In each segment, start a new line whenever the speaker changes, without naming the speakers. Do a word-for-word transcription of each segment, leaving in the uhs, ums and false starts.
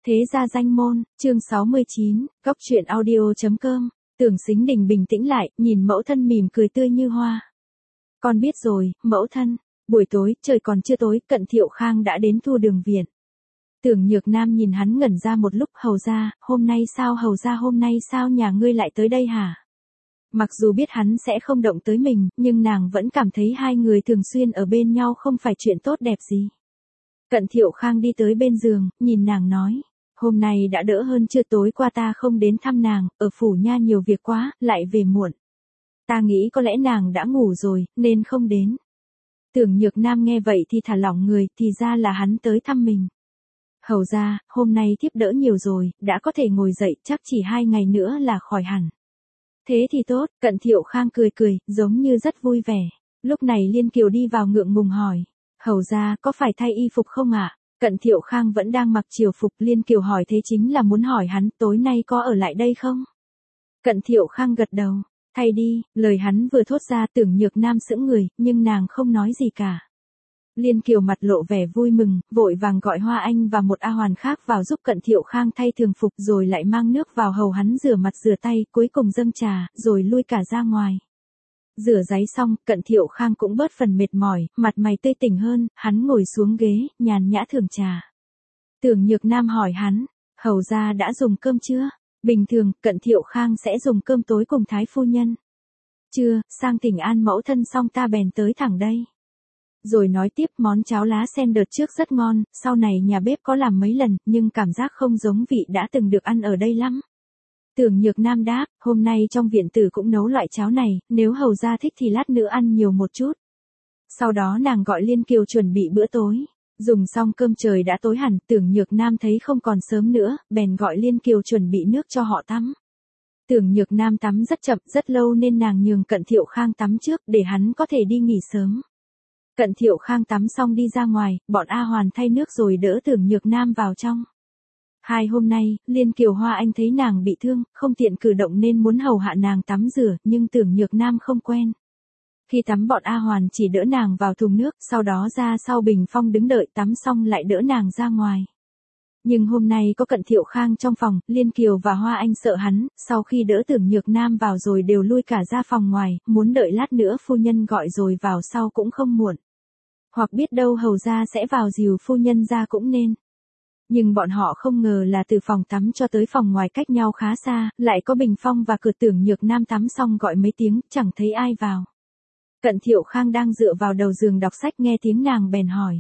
Thế gia danh môn, chương sáu mươi chín, góc truyện audio.com, Tưởng Sính Đình bình tĩnh lại, nhìn mẫu thân mỉm cười tươi như hoa. Con biết rồi, mẫu thân. Buổi tối, trời còn chưa tối, Cận Thiệu Khang đã đến Thu Đường viện. Tưởng Nhược Nam nhìn hắn ngẩn ra một lúc, hầu ra, hôm nay sao hầu ra hôm nay sao nhà ngươi lại tới đây hả? Mặc dù biết hắn sẽ không động tới mình, nhưng nàng vẫn cảm thấy hai người thường xuyên ở bên nhau không phải chuyện tốt đẹp gì. Cận Thiệu Khang đi tới bên giường, nhìn nàng nói. Hôm nay đã đỡ hơn chưa, tối qua ta không đến thăm nàng, ở phủ nha nhiều việc quá, lại về muộn. Ta nghĩ có lẽ nàng đã ngủ rồi, nên không đến. Tưởng Nhược Nam nghe vậy thì thả lỏng người, thì ra là hắn tới thăm mình. Hầu ra, hôm nay thiếp đỡ nhiều rồi, đã có thể ngồi dậy, chắc chỉ hai ngày nữa là khỏi hẳn. Thế thì tốt, Cận Thiệu Khang cười cười, giống như rất vui vẻ. Lúc này Liên Kiều đi vào ngượng ngùng hỏi. Hầu ra, có phải thay y phục không ạ? Cận Thiệu Khang vẫn đang mặc triều phục, Liên Kiều hỏi thế chính là muốn hỏi hắn tối nay có ở lại đây không? Cận Thiệu Khang gật đầu, thay đi, lời hắn vừa thốt ra Tưởng Nhược Nam sững người, nhưng nàng không nói gì cả. Liên Kiều mặt lộ vẻ vui mừng, vội vàng gọi Hoa Anh và một A Hoàn khác vào giúp Cận Thiệu Khang thay thường phục rồi lại mang nước vào hầu hắn rửa mặt rửa tay, cuối cùng dâng trà, rồi lui cả ra ngoài. Rửa ráy xong, Cận Thiệu Khang cũng bớt phần mệt mỏi, mặt mày tươi tỉnh hơn, hắn ngồi xuống ghế, nhàn nhã thưởng trà. Tưởng Nhược Nam hỏi hắn, hầu ra đã dùng cơm chưa? Bình thường, Cận Thiệu Khang sẽ dùng cơm tối cùng Thái phu nhân. Chưa, sang thỉnh an mẫu thân xong ta bèn tới thẳng đây. Rồi nói tiếp món cháo lá sen đợt trước rất ngon, sau này nhà bếp có làm mấy lần, nhưng cảm giác không giống vị đã từng được ăn ở đây lắm. Tưởng Nhược Nam đáp, hôm nay trong viện tử cũng nấu loại cháo này, nếu hầu ra thích thì lát nữa ăn nhiều một chút. Sau đó nàng gọi Liên Kiều chuẩn bị bữa tối. Dùng xong cơm trời đã tối hẳn, Tưởng Nhược Nam thấy không còn sớm nữa, bèn gọi Liên Kiều chuẩn bị nước cho họ tắm. Tưởng Nhược Nam tắm rất chậm, rất lâu nên nàng nhường Cận Thiệu Khang tắm trước để hắn có thể đi nghỉ sớm. Cận Thiệu Khang tắm xong đi ra ngoài, bọn A Hoàn thay nước rồi đỡ Tưởng Nhược Nam vào trong. Hai hôm nay, Liên Kiều Hoa Anh thấy nàng bị thương, không tiện cử động nên muốn hầu hạ nàng tắm rửa, nhưng Tưởng Nhược Nam không quen. Khi tắm bọn A Hoàn chỉ đỡ nàng vào thùng nước, sau đó ra sau bình phong đứng đợi tắm xong lại đỡ nàng ra ngoài. Nhưng hôm nay có Cận Thiệu Khang trong phòng, Liên Kiều và Hoa Anh sợ hắn, sau khi đỡ Tưởng Nhược Nam vào rồi đều lui cả ra phòng ngoài, muốn đợi lát nữa phu nhân gọi rồi vào sau cũng không muộn. Hoặc biết đâu hầu ra sẽ vào dìu phu nhân ra cũng nên. Nhưng bọn họ không ngờ là từ phòng tắm cho tới phòng ngoài cách nhau khá xa, lại có bình phong và cửa. Tưởng Nhược Nam tắm xong gọi mấy tiếng, chẳng thấy ai vào. Cận Thiệu Khang đang dựa vào đầu giường đọc sách nghe tiếng nàng bèn hỏi.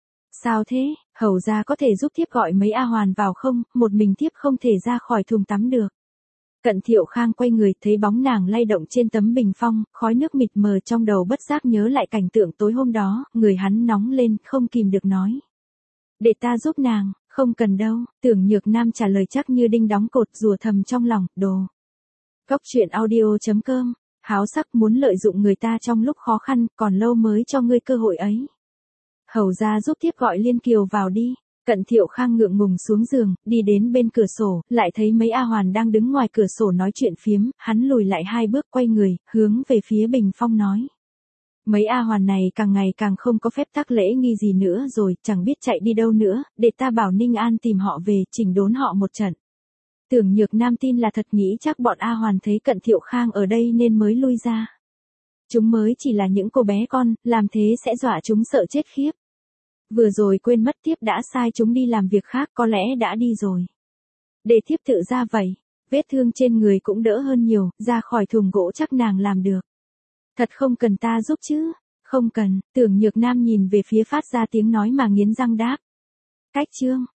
Sao thế, hầu ra có thể giúp thiếp gọi mấy A Hoàn vào không, một mình thiếp không thể ra khỏi thùng tắm được. Cận Thiệu Khang quay người thấy bóng nàng lay động trên tấm bình phong, khói nước mịt mờ trong đầu bất giác nhớ lại cảnh tượng tối hôm đó, người hắn nóng lên, không kìm được nói. Để ta giúp nàng, không cần đâu, Tưởng Nhược Nam trả lời chắc như đinh đóng cột, rủa thầm trong lòng, đồ. Góc truyện audio.com, háo sắc muốn lợi dụng người ta trong lúc khó khăn, còn lâu mới cho ngươi cơ hội ấy. Hầu ra giúp tiếp gọi Liên Kiều vào đi. Cận Thiệu Khang ngượng ngùng xuống giường, đi đến bên cửa sổ, lại thấy mấy A Hoàn đang đứng ngoài cửa sổ nói chuyện phiếm, hắn lùi lại hai bước quay người, hướng về phía bình phong nói. Mấy A Hoàn này càng ngày càng không có phép tắc lễ nghi gì nữa rồi, chẳng biết chạy đi đâu nữa, để ta bảo Ninh An tìm họ về, chỉnh đốn họ một trận. Tưởng Nhược Nam tin là thật, nghĩ chắc bọn A Hoàn thấy Cận Thiệu Khang ở đây nên mới lui ra. Chúng mới chỉ là những cô bé con, làm thế sẽ dọa chúng sợ chết khiếp. Vừa rồi quên mất thiếp đã sai chúng đi làm việc khác, có lẽ đã đi rồi. Để thiếp tự ra vậy, vết thương trên người cũng đỡ hơn nhiều, ra khỏi thùng gỗ chắc nàng làm được. Thật không cần ta giúp chứ? Không cần, Tưởng Nhược Nam nhìn về phía phát ra tiếng nói mà nghiến răng đáp. Cách chương.